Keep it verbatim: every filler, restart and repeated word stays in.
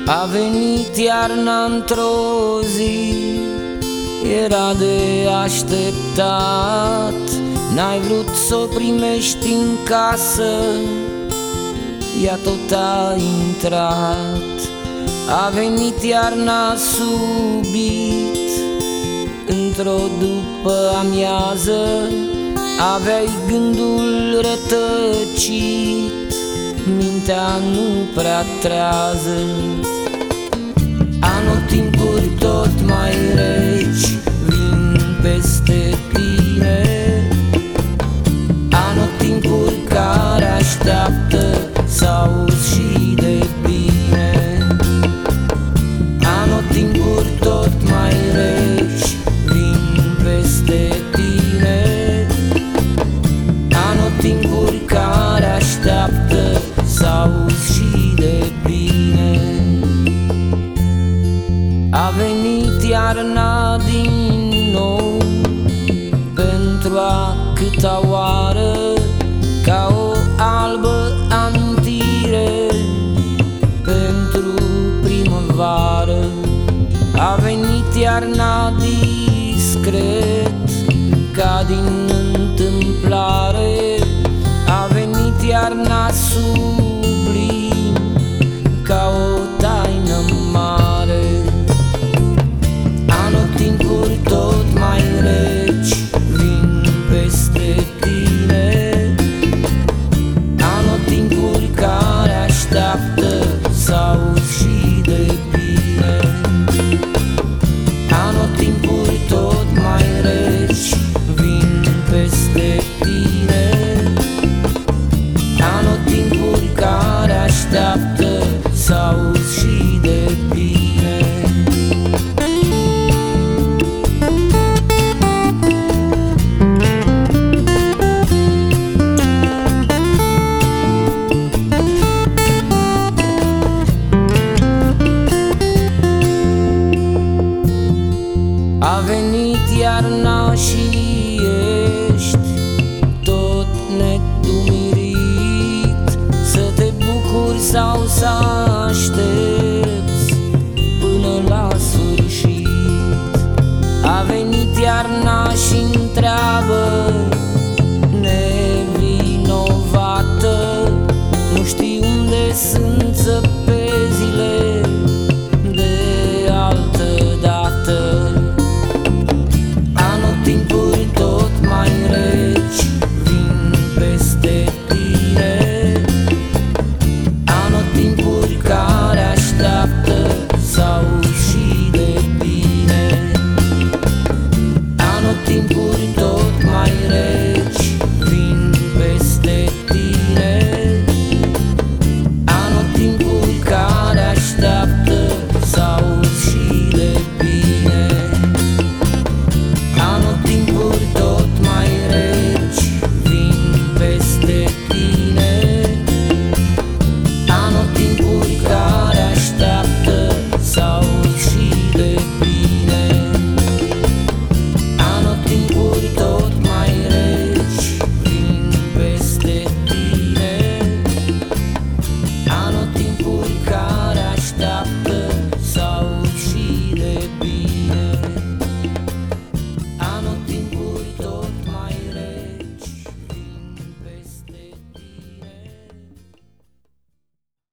A venit iarna într-o zi, era de așteptat. N-ai vrut s-o primești în casă, ea tot a intrat. A venit iarna subit, într-o după-amiază. Aveai gândul rătăcit, mintea nu prea trează. Anotimpuri tot mai reci vin peste tine, anotimpuri care așteaptă să auzi și de bine. Anotimpuri tot mai reci vin peste tine, anotimpuri care așteaptă să auzi și de bine. A venit iarna din nou, pentru a câta oară, ca o albă amintire pentru primăvară. A venit iarna discret, ca din întâmplare. A venit iarna sublim, ca o taină mare. Anotimpuri tot mai reci vin peste tine, anotimpuri care așteaptă să auzi și de bine. Anotimpuri tot mai reci vin peste tine, anotimpuri care așteaptă să auzi și de bine. A venit iarna și ești tot nedumirit, să te bucuri sau să aștepți până la sfârșit. A venit iarna și întreabă